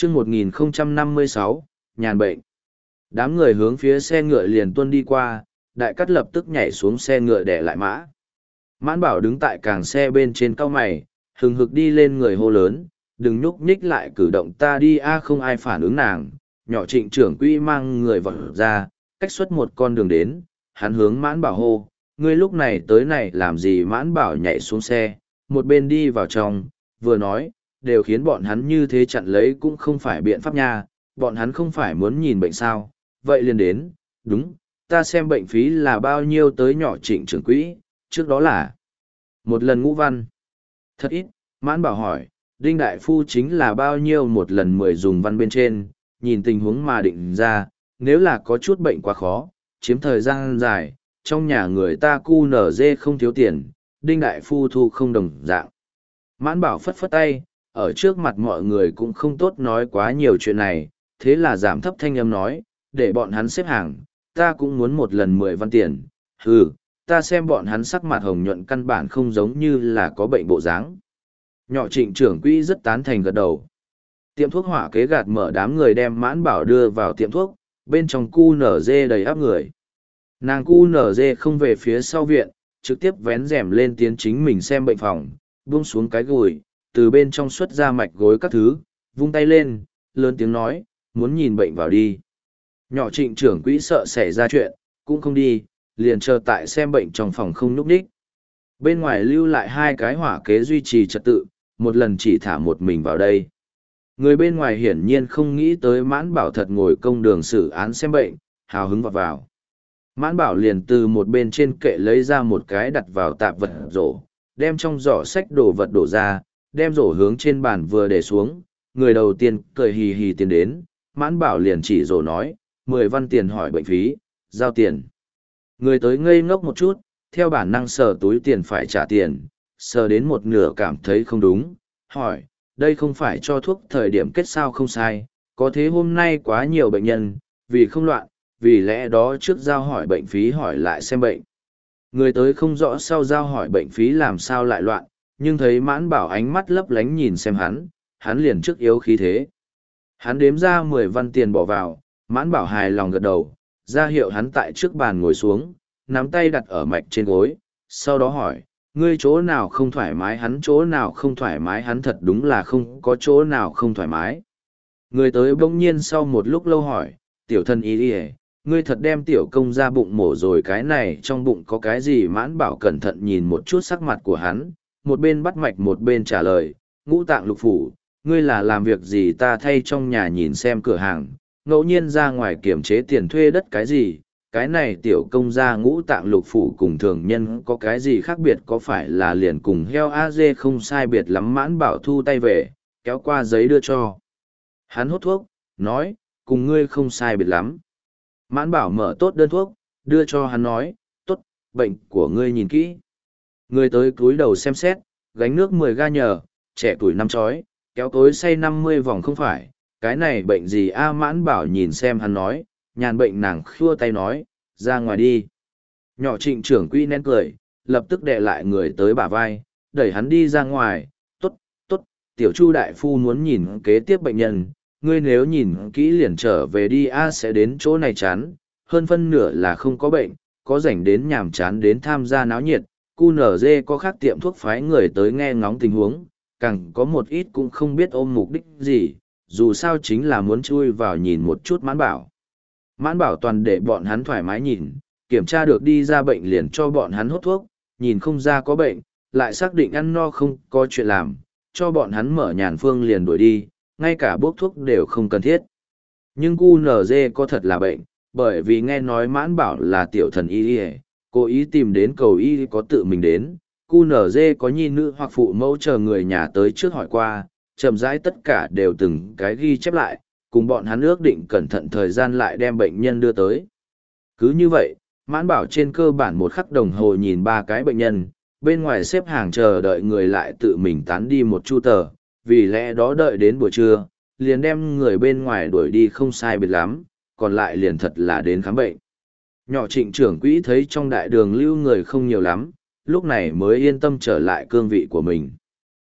chương 1056, nhàn bệnh. Đám người hướng phía xe ngựa liền tuân đi qua, đại cắt lập tức nhảy xuống xe ngựa để lại mã. Mãn bảo đứng tại càng xe bên trên cao mày, hừng hực đi lên người hô lớn, đừng nhúc nhích lại cử động ta đi a không ai phản ứng nàng. Nhỏ Trịnh trưởng quỹ mang người vọt ra, cách xuất một con đường đến, hắn hướng mãn bảo hô, ngươi lúc này tới này làm gì? Mãn bảo nhảy xuống xe, một bên đi vào trong, vừa nói, đều khiến bọn hắn như thế chặn lấy cũng không phải biện pháp nha, bọn hắn không phải muốn nhìn bệnh sao, vậy liền đến, đúng, ta xem bệnh phí là bao nhiêu tới. Nhỏ Trịnh trưởng quỹ, trước đó là một lần ngũ văn. Thật ít. Mãn bảo hỏi, Đinh đại phu chính là bao nhiêu? Một lần 10 dùng văn bên trên, nhìn tình huống mà định ra, nếu là có chút bệnh quá khó, chiếm thời gian dài, trong nhà người ta cu nở dê không thiếu tiền, Đinh đại phu thu không đồng dạng. Mãn bảo phất phất tay, ở trước mặt mọi người cũng không tốt nói quá nhiều chuyện này, thế là giảm thấp thanh âm nói, để bọn hắn xếp hàng, ta cũng muốn một lần 10 văn tiền. Ta xem bọn hắn sắc mặt hồng nhuận căn bản không giống như là có bệnh bộ dáng. Nhỏ Trịnh trưởng quỹ rất tán thành gật đầu. Tiệm thuốc hỏa kế gạt mở, đám người đem Mãn bảo đưa vào tiệm thuốc, bên trong cu nở dê đầy áp người. Nàng cu nở dê không về phía sau viện, trực tiếp vén rèm lên tiến chính mình xem bệnh phòng, buông xuống cái gùi, từ bên trong xuất ra mạch gối các thứ, vung tay lên, lớn tiếng nói, muốn nhìn bệnh vào đi. Nhỏ Trịnh trưởng quỹ sợ xảy ra chuyện, cũng không đi, liền chờ tại xem bệnh trong phòng không nhúc đích. Bên ngoài lưu lại 2 cái hỏa kế duy trì trật tự, một lần chỉ thả một mình vào đây. Người bên ngoài hiển nhiên không nghĩ tới Mãn bảo thật ngồi công đường xử án xem bệnh, hào hứng vọt vào. Mãn bảo liền từ một bên trên kệ lấy ra một cái đặt vào tạp vật rổ, đem trong giỏ sách đồ vật đổ ra, đem rổ hướng trên bàn vừa để xuống. Người đầu tiên cười hì hì tiến đến, Mãn bảo liền chỉ rổ nói, 10 văn tiền hỏi bệnh phí, giao tiền. Người tới ngây ngốc một chút, theo bản năng sờ túi tiền phải trả tiền, sờ đến một nửa cảm thấy không đúng, hỏi, đây không phải cho thuốc thời điểm kết sao? Không sai, có thế hôm nay quá nhiều bệnh nhân, vì không loạn, vì lẽ đó trước giao hỏi bệnh phí hỏi lại xem bệnh. Người tới không rõ sau giao hỏi bệnh phí làm sao lại loạn, nhưng thấy Mãn bảo ánh mắt lấp lánh nhìn xem hắn liền trước yếu khí thế. Hắn đếm ra 10 văn tiền bỏ vào, Mãn bảo hài lòng gật đầu, ra hiệu hắn tại trước bàn ngồi xuống, nắm tay đặt ở mạch trên gối, sau đó hỏi, ngươi chỗ nào không thoải mái? Hắn chỗ nào không thoải mái? Hắn thật đúng là không có chỗ nào không thoải mái. Người tới bỗng nhiên sau một lúc lâu hỏi, tiểu thân ý đi, ngươi thật đem tiểu công ra bụng mổ rồi? Cái này trong bụng có cái gì? Mãn bảo cẩn thận nhìn một chút sắc mặt của hắn, một bên bắt mạch một bên trả lời, ngũ tạng lục phủ. Ngươi là làm việc gì? Ta thay trong nhà nhìn xem cửa hàng, ngẫu nhiên ra ngoài kiểm chế tiền thuê đất cái gì. Cái này tiểu công gia ngũ tạng lục phủ cùng thường nhân có cái gì khác biệt? Có phải là liền cùng heo a dê không sai biệt lắm? Mãn bảo thu tay về, kéo qua giấy đưa cho hắn hút thuốc, nói, cùng ngươi không sai biệt lắm. Mãn bảo mở tốt đơn thuốc, đưa cho hắn nói, tốt, bệnh của ngươi nhìn kỹ. Người tới cúi đầu xem xét, gánh nước 10 ga nhờ, trẻ tuổi 5 chói, kéo cối say 50 vòng. Không phải, cái này bệnh gì a? Mãn bảo nhìn xem hắn nói, nhàn bệnh. Nàng khua tay nói, ra ngoài đi. Nhỏ Trịnh trưởng quỹ nén cười, lập tức đè lại người tới bả vai, đẩy hắn đi ra ngoài. Tốt, tốt, tiểu Chu đại phu muốn nhìn kế tiếp bệnh nhân, ngươi nếu nhìn kỹ liền trở về đi a. Sẽ đến chỗ này chán, hơn phân nửa là không có bệnh, có rảnh đến nhàm chán đến tham gia náo nhiệt. QNZ có khác tiệm thuốc phái người tới nghe ngóng tình huống, càng có một ít cũng không biết ôm mục đích gì, dù sao chính là muốn chui vào nhìn một chút. Mãn bảo. Mãn bảo toàn để bọn hắn thoải mái nhìn, kiểm tra được đi ra bệnh liền cho bọn hắn hút thuốc, nhìn không ra có bệnh, lại xác định ăn no không có chuyện làm, cho bọn hắn mở nhàn phương liền đuổi đi, ngay cả bốc thuốc đều không cần thiết. Nhưng QNZ có thật là bệnh, bởi vì nghe nói Mãn bảo là tiểu thần y, cố ý tìm đến cầu y có tự mình đến. QNZ có nhi nữ hoặc phụ mẫu chờ người nhà tới trước hỏi qua, chậm rãi tất cả đều từng cái ghi chép lại, cùng bọn hắn ước định cẩn thận thời gian lại đem bệnh nhân đưa tới. Cứ như vậy, Mãn bảo trên cơ bản 1 khắc đồng hồ nhìn 3 cái bệnh nhân, bên ngoài xếp hàng chờ đợi người lại tự mình tán đi một chu tờ, vì lẽ đó đợi đến buổi trưa, liền đem người bên ngoài đuổi đi không sai biệt lắm, còn lại liền thật là đến khám bệnh. Nhỏ Trịnh trưởng quỹ thấy trong đại đường lưu người không nhiều lắm, lúc này mới yên tâm trở lại cương vị của mình.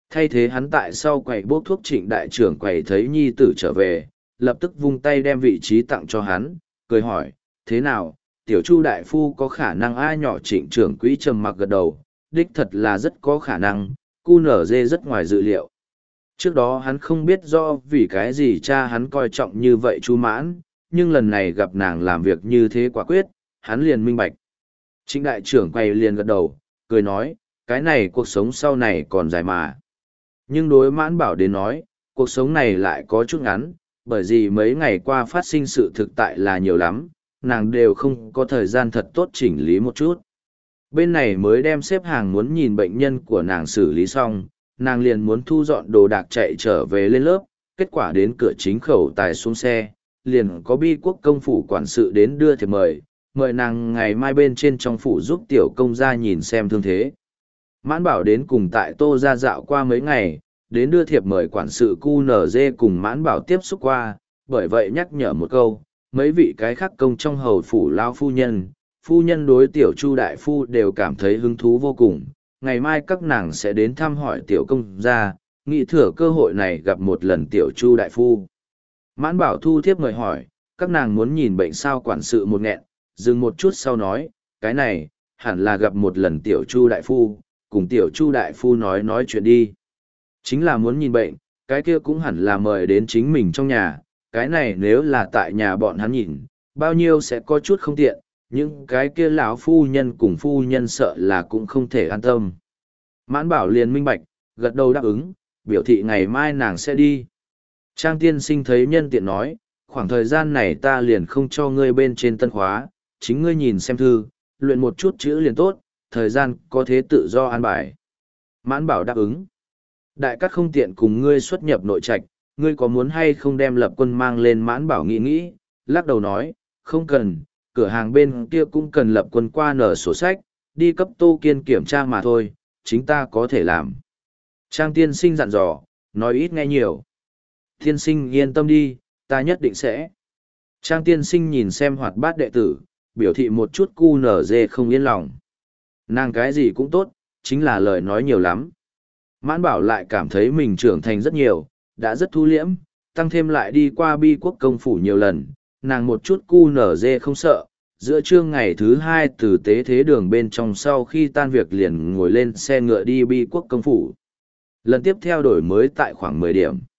Thay thế hắn tại sau quầy bốc thuốc Trịnh đại trưởng quầy thấy nhi tử trở về, lập tức vung tay đem vị trí tặng cho hắn, cười hỏi, thế nào, tiểu Chu đại phu có khả năng ai nhỏ? Trịnh trưởng quỹ trầm mặc gật đầu, đích thật là rất có khả năng, cu nở dê rất ngoài dự liệu. Trước đó hắn không biết do vì cái gì cha hắn coi trọng như vậy Chu Mãn, nhưng lần này gặp nàng làm việc như thế quả quyết, hắn liền minh bạch. Trịnh đại trưởng quay liền gật đầu, cười nói, cái này cuộc sống sau này còn dài mà. Nhưng đối Mãn Bảo đến nói, cuộc sống này lại có chút ngắn, bởi vì mấy ngày qua phát sinh sự thực tại là nhiều lắm, nàng đều không có thời gian thật tốt chỉnh lý một chút. Bên này mới đem xếp hàng muốn nhìn bệnh nhân của nàng xử lý xong, nàng liền muốn thu dọn đồ đạc chạy trở về lên lớp, kết quả đến cửa chính khẩu tài xuống xe, liền có Bi Quốc công phủ quản sự đến đưa thiệp mời nàng ngày mai bên trên trong phủ giúp tiểu công gia nhìn xem thương thế. Mãn Bảo đến cùng tại Tô gia dạo qua mấy ngày, đến đưa thiệp mời quản sự QNZ cùng Mãn Bảo tiếp xúc qua, bởi vậy nhắc nhở một câu, mấy vị cái khác công trong hầu phủ lao phu nhân đối tiểu Chu đại phu đều cảm thấy hứng thú vô cùng, ngày mai các nàng sẽ đến thăm hỏi tiểu công gia, nghĩ thừa cơ hội này gặp một lần tiểu Chu đại phu. Mãn Bảo thu thiếp mời hỏi, các nàng muốn nhìn bệnh sao? Quản sự một nghẹn, dừng một chút sau nói, cái này, hẳn là gặp một lần tiểu Chu đại phu, cùng tiểu Chu đại phu nói chuyện đi. Chính là muốn nhìn bệnh, cái kia cũng hẳn là mời đến chính mình trong nhà, cái này nếu là tại nhà bọn hắn nhìn, bao nhiêu sẽ có chút không tiện, nhưng cái kia lão phu nhân cùng phu nhân sợ là cũng không thể an tâm. Mãn Bảo liền minh bạch, gật đầu đáp ứng, biểu thị ngày mai nàng sẽ đi. Trang tiên sinh thấy nhân tiện nói, khoảng thời gian này ta liền không cho ngươi bên trên tân khóa, chính ngươi nhìn xem thư, luyện một chút chữ liền tốt, thời gian có thế tự do an bài. Mãn Bảo đáp ứng. Đại cát không tiện cùng ngươi xuất nhập nội trạch, ngươi có muốn hay không đem Lập Quân mang lên? Mãn Bảo nghĩ, lắc đầu nói, không cần, cửa hàng bên kia cũng cần Lập Quân qua nở sổ sách, đi cấp Tô Kiên kiểm tra mà thôi, chính ta có thể làm. Trang tiên sinh dặn dò, nói ít nghe nhiều. Tiên sinh yên tâm đi, ta nhất định sẽ. Trang tiên sinh nhìn xem hoạt bát đệ tử, biểu thị một chút cu nở dê không yên lòng. Nàng cái gì cũng tốt, chính là lời nói nhiều lắm. Mãn Bảo lại cảm thấy mình trưởng thành rất nhiều, đã rất thu liễm, tăng thêm lại đi qua Bi Quốc công phủ nhiều lần, nàng một chút cu nở dê không sợ. Giữa trưa ngày thứ hai từ tế thế đường bên trong sau khi tan việc liền ngồi lên xe ngựa đi Bi Quốc công phủ. Lần tiếp theo đổi mới tại khoảng 10 điểm.